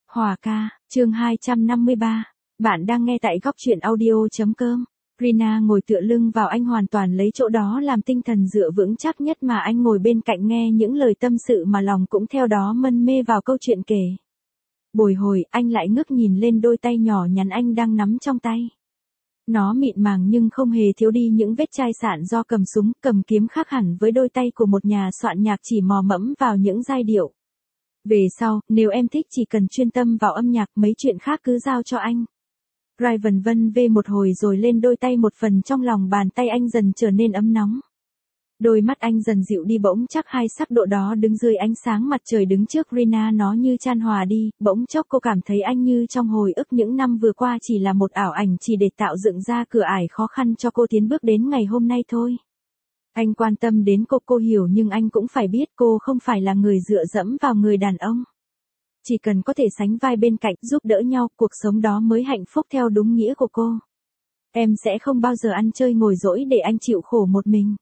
Hòa ca, chương 253. Bạn đang nghe tại góc truyện audio.com. Rina ngồi tựa lưng vào anh, hoàn toàn lấy chỗ đó làm tinh thần dựa vững chắc nhất, mà anh ngồi bên cạnh nghe những lời tâm sự mà lòng cũng theo đó mân mê vào câu chuyện kể. Bồi hồi, anh lại ngước nhìn lên đôi tay nhỏ nhắn anh đang nắm trong tay. Nó mịn màng nhưng không hề thiếu đi những vết chai sạn do cầm súng, cầm kiếm, khác hẳn với đôi tay của một nhà soạn nhạc chỉ mò mẫm vào những giai điệu. Về sau, nếu em thích chỉ cần chuyên tâm vào âm nhạc, mấy chuyện khác cứ giao cho anh. Raven vân vê một hồi rồi lên đôi tay, một phần trong lòng bàn tay anh dần trở nên ấm nóng. Đôi mắt anh dần dịu đi, bỗng chắc hai sắc độ đó đứng dưới ánh sáng mặt trời đứng trước Rina nó như chan hòa đi, bỗng chốc cô cảm thấy anh như trong hồi ức những năm vừa qua chỉ là một ảo ảnh, chỉ để tạo dựng ra cửa ải khó khăn cho cô tiến bước đến ngày hôm nay thôi. Anh quan tâm đến cô hiểu, nhưng anh cũng phải biết cô không phải là người dựa dẫm vào người đàn ông. Chỉ cần có thể sánh vai bên cạnh, giúp đỡ nhau, cuộc sống đó mới hạnh phúc theo đúng nghĩa của cô. Em sẽ không bao giờ ăn chơi ngồi dỗi để anh chịu khổ một mình.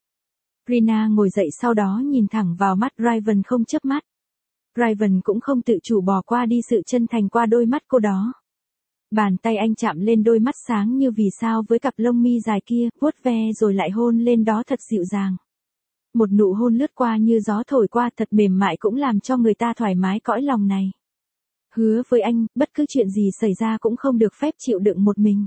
Rina ngồi dậy, sau đó nhìn thẳng vào mắt Raven không chớp mắt. Raven cũng không tự chủ bỏ qua đi sự chân thành qua đôi mắt cô đó. Bàn tay anh chạm lên đôi mắt sáng như vì sao với cặp lông mi dài kia, vuốt ve rồi lại hôn lên đó thật dịu dàng. Một nụ hôn lướt qua như gió thổi qua, thật mềm mại, cũng làm cho người ta thoải mái cõi lòng này. Hứa với anh, bất cứ chuyện gì xảy ra cũng không được phép chịu đựng một mình.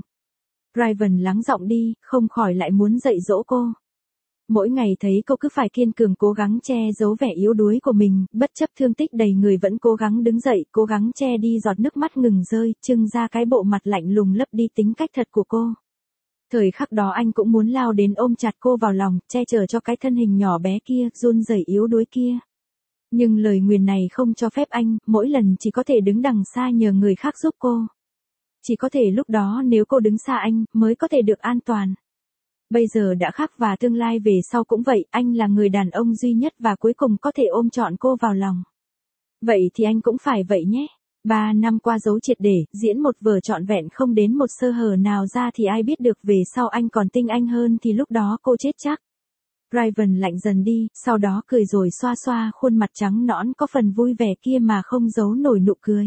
Raven lắng giọng đi, không khỏi lại muốn dạy dỗ cô. Mỗi ngày thấy cô cứ phải kiên cường cố gắng che giấu vẻ yếu đuối của mình, bất chấp thương tích đầy người vẫn cố gắng đứng dậy, cố gắng che đi giọt nước mắt ngừng rơi, trưng ra cái bộ mặt lạnh lùng lấp đi tính cách thật của cô. Thời khắc đó anh cũng muốn lao đến ôm chặt cô vào lòng, che chở cho cái thân hình nhỏ bé kia, run rẩy yếu đuối kia. Nhưng lời nguyền này không cho phép anh, mỗi lần chỉ có thể đứng đằng xa nhờ người khác giúp cô. Chỉ có thể lúc đó nếu cô đứng xa anh, mới có thể được an toàn. Bây giờ đã khác và tương lai về sau cũng vậy, anh là người đàn ông duy nhất và cuối cùng có thể ôm trọn cô vào lòng. Vậy thì anh cũng phải vậy nhé. 3 năm qua giấu triệt để, diễn một vở trọn vẹn không đến một sơ hở nào ra thì ai biết được về sau anh còn tinh anh hơn thì lúc đó cô chết chắc. Raven lạnh dần đi, sau đó cười rồi xoa xoa khuôn mặt trắng nõn có phần vui vẻ kia mà không giấu nổi nụ cười.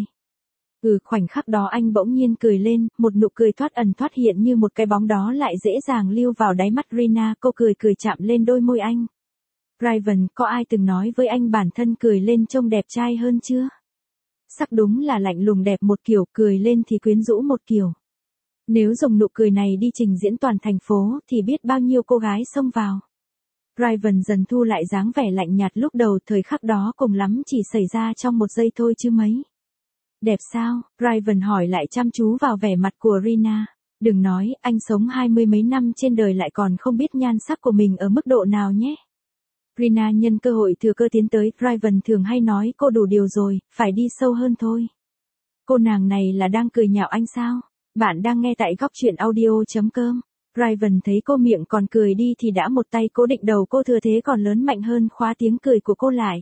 Khoảnh khắc đó anh bỗng nhiên cười lên, một nụ cười thoát ẩn thoát hiện như một cái bóng đó lại dễ dàng lưu vào đáy mắt Rina, cô cười chạm lên đôi môi anh. Raven, có ai từng nói với anh bản thân cười lên trông đẹp trai hơn chưa? Sắc đúng là lạnh lùng đẹp một kiểu, cười lên thì quyến rũ một kiểu. Nếu dùng nụ cười này đi trình diễn toàn thành phố thì biết bao nhiêu cô gái xông vào. Raven dần thu lại dáng vẻ lạnh nhạt lúc đầu, thời khắc đó cùng lắm chỉ xảy ra trong một giây thôi chứ mấy. Đẹp sao? Raven hỏi lại chăm chú vào vẻ mặt của Rina. Đừng nói, anh sống 20 mấy năm trên đời lại còn không biết nhan sắc của mình ở mức độ nào nhé. Rina nhân cơ hội thừa cơ tiến tới, Raven thường hay nói cô đủ điều rồi, phải đi sâu hơn thôi. Cô nàng này là đang cười nhạo anh sao? Bạn đang nghe tại góc truyện audio.com. Raven thấy cô miệng còn cười đi thì đã một tay cố định đầu cô, thừa thế còn lớn mạnh hơn khóa tiếng cười của cô lại.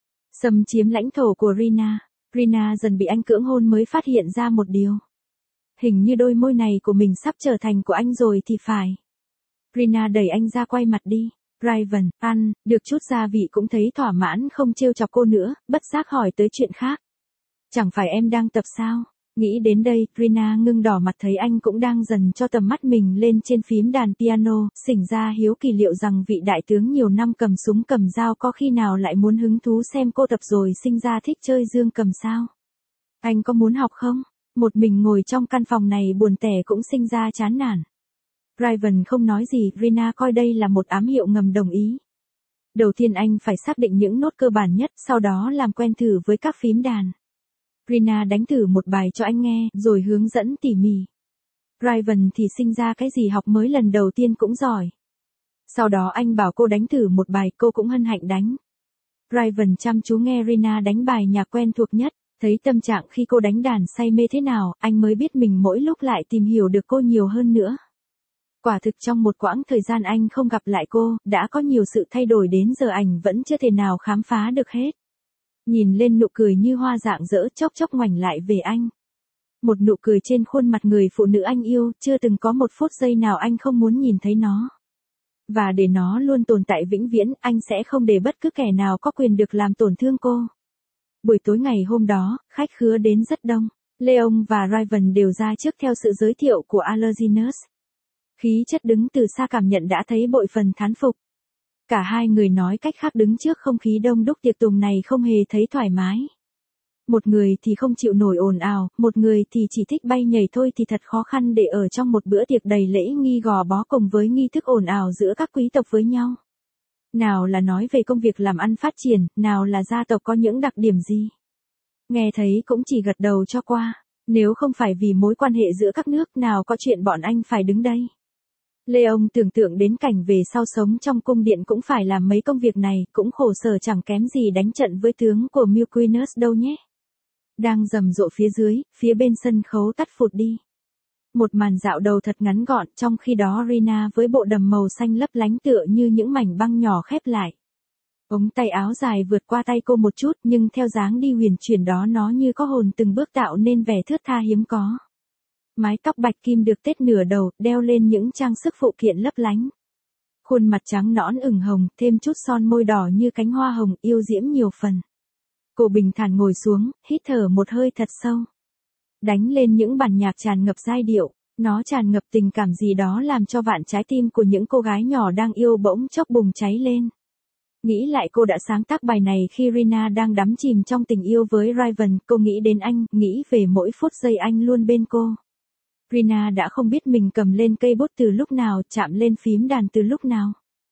Xâm chiếm lãnh thổ của Rina. Rina dần bị anh cưỡng hôn mới phát hiện ra một điều. Hình như đôi môi này của mình sắp trở thành của anh rồi thì phải. Rina đẩy anh ra, quay mặt đi. Raven, ăn, được chút gia vị cũng thấy thỏa mãn, không trêu chọc cô nữa, bất giác hỏi tới chuyện khác. Chẳng phải em đang tập sao? Nghĩ đến đây, Rina ngưng đỏ mặt thấy anh cũng đang dần cho tầm mắt mình lên trên phím đàn piano, xỉnh ra hiếu kỳ liệu rằng vị đại tướng nhiều năm cầm súng cầm dao có khi nào lại muốn hứng thú xem cô tập rồi sinh ra thích chơi dương cầm sao? Anh có muốn học không? Một mình ngồi trong căn phòng này buồn tẻ cũng sinh ra chán nản. Raven không nói gì, Rina coi đây là một ám hiệu ngầm đồng ý. Đầu tiên anh phải xác định những nốt cơ bản nhất, sau đó làm quen thử với các phím đàn. Rina đánh thử một bài cho anh nghe, rồi hướng dẫn tỉ mỉ. Raven thì sinh ra cái gì học mới lần đầu tiên cũng giỏi. Sau đó anh bảo cô đánh thử một bài, cô cũng hân hạnh đánh. Raven chăm chú nghe Rina đánh bài nhạc quen thuộc nhất, thấy tâm trạng khi cô đánh đàn say mê thế nào, anh mới biết mình mỗi lúc lại tìm hiểu được cô nhiều hơn nữa. Quả thực trong một quãng thời gian anh không gặp lại cô, đã có nhiều sự thay đổi đến giờ anh vẫn chưa thể nào khám phá được hết. Nhìn lên nụ cười như hoa rạng rỡ chốc chốc ngoảnh lại về anh. Một nụ cười trên khuôn mặt người phụ nữ anh yêu, chưa từng có một phút giây nào anh không muốn nhìn thấy nó. Và để nó luôn tồn tại vĩnh viễn, anh sẽ không để bất cứ kẻ nào có quyền được làm tổn thương cô. Buổi tối ngày hôm đó, khách khứa đến rất đông. Leon và Raven đều ra trước theo sự giới thiệu của Algernon. Khí chất đứng từ xa cảm nhận đã thấy bội phần thán phục. Cả hai người nói cách khác đứng trước không khí đông đúc tiệc tùng này không hề thấy thoải mái. Một người thì không chịu nổi ồn ào, một người thì chỉ thích bay nhảy thôi thì thật khó khăn để ở trong một bữa tiệc đầy lễ nghi gò bó cùng với nghi thức ồn ào giữa các quý tộc với nhau. Nào là nói về công việc làm ăn phát triển, nào là gia tộc có những đặc điểm gì. Nghe thấy cũng chỉ gật đầu cho qua, nếu không phải vì mối quan hệ giữa các nước nào có chuyện bọn anh phải đứng đây. Leon tưởng tượng đến cảnh về sau sống trong cung điện cũng phải làm mấy công việc này, cũng khổ sở chẳng kém gì đánh trận với tướng của Milquinus đâu nhé. Đang rầm rộ phía dưới, phía bên sân khấu tắt phụt đi. Một màn dạo đầu thật ngắn gọn, trong khi đó Rina với bộ đầm màu xanh lấp lánh tựa như những mảnh băng nhỏ khép lại. Ống tay áo dài vượt qua tay cô một chút nhưng theo dáng đi huyền chuyển đó nó như có hồn từng bước tạo nên vẻ thướt tha hiếm có. Mái tóc bạch kim được tết nửa đầu, đeo lên những trang sức phụ kiện lấp lánh. Khuôn mặt trắng nõn ửng hồng, thêm chút son môi đỏ như cánh hoa hồng yêu diễm nhiều phần. Cô bình thản ngồi xuống, hít thở một hơi thật sâu. Đánh lên những bản nhạc tràn ngập giai điệu, nó tràn ngập tình cảm gì đó làm cho vạn trái tim của những cô gái nhỏ đang yêu bỗng chốc bùng cháy lên. Nghĩ lại cô đã sáng tác bài này khi Rina đang đắm chìm trong tình yêu với Raven, cô nghĩ đến anh, nghĩ về mỗi phút giây anh luôn bên cô. Rina đã không biết mình cầm lên cây bút từ lúc nào, chạm lên phím đàn từ lúc nào.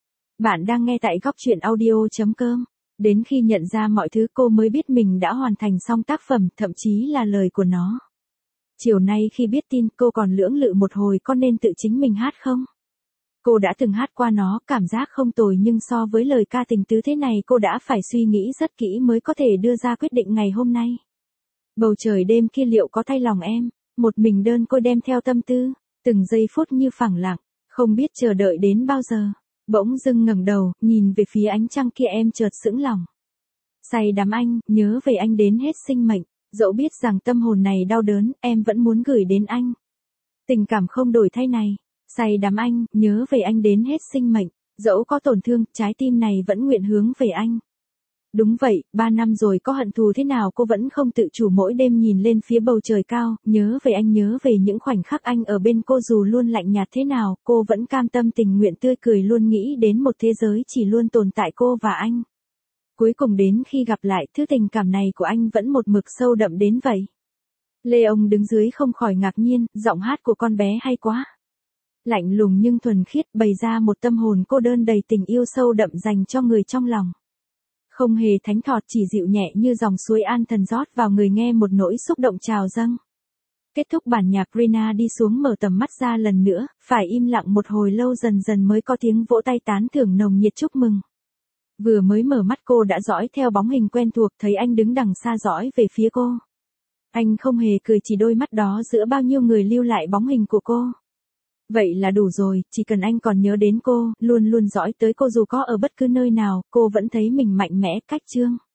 Bạn đang nghe tại góc truyện audio.com. Đến khi nhận ra mọi thứ cô mới biết mình đã hoàn thành xong tác phẩm, thậm chí là lời của nó. Chiều nay khi biết tin cô còn lưỡng lự một hồi có nên tự chính mình hát không? Cô đã từng hát qua nó, cảm giác không tồi nhưng so với lời ca tình tứ thế này cô đã phải suy nghĩ rất kỹ mới có thể đưa ra quyết định ngày hôm nay. Bầu trời đêm kia liệu có thay lòng em? Một mình đơn côi đem theo tâm tư, từng giây phút như phẳng lặng, không biết chờ đợi đến bao giờ. Bỗng dưng ngẩng đầu, nhìn về phía ánh trăng kia em chợt sững lòng. Say đắm anh, nhớ về anh đến hết sinh mệnh, dẫu biết rằng tâm hồn này đau đớn, em vẫn muốn gửi đến anh. Tình cảm không đổi thay này, say đắm anh, nhớ về anh đến hết sinh mệnh, dẫu có tổn thương, trái tim này vẫn nguyện hướng về anh. Đúng vậy, 3 năm rồi có hận thù thế nào cô vẫn không tự chủ mỗi đêm nhìn lên phía bầu trời cao, nhớ về anh, nhớ về những khoảnh khắc anh ở bên cô dù luôn lạnh nhạt thế nào, cô vẫn cam tâm tình nguyện tươi cười luôn nghĩ đến một thế giới chỉ luôn tồn tại cô và anh. Cuối cùng đến khi gặp lại, thứ tình cảm này của anh vẫn một mực sâu đậm đến vậy. Leon đứng dưới không khỏi ngạc nhiên, giọng hát của con bé hay quá. Lạnh lùng nhưng thuần khiết bày ra một tâm hồn cô đơn đầy tình yêu sâu đậm dành cho người trong lòng. Không hề thánh thọt chỉ dịu nhẹ như dòng suối an thần rót vào người nghe một nỗi xúc động trào dâng. Kết thúc bản nhạc Rina đi xuống mở tầm mắt ra lần nữa, phải im lặng một hồi lâu dần dần mới có tiếng vỗ tay tán thưởng nồng nhiệt chúc mừng. Vừa mới mở mắt cô đã dõi theo bóng hình quen thuộc thấy anh đứng đằng xa dõi về phía cô. Anh không hề cười chỉ đôi mắt đó giữa bao nhiêu người lưu lại bóng hình của cô. Vậy là đủ rồi, chỉ cần anh còn nhớ đến cô, luôn luôn dõi tới cô dù có ở bất cứ nơi nào, cô vẫn thấy mình mạnh mẽ, cách chương.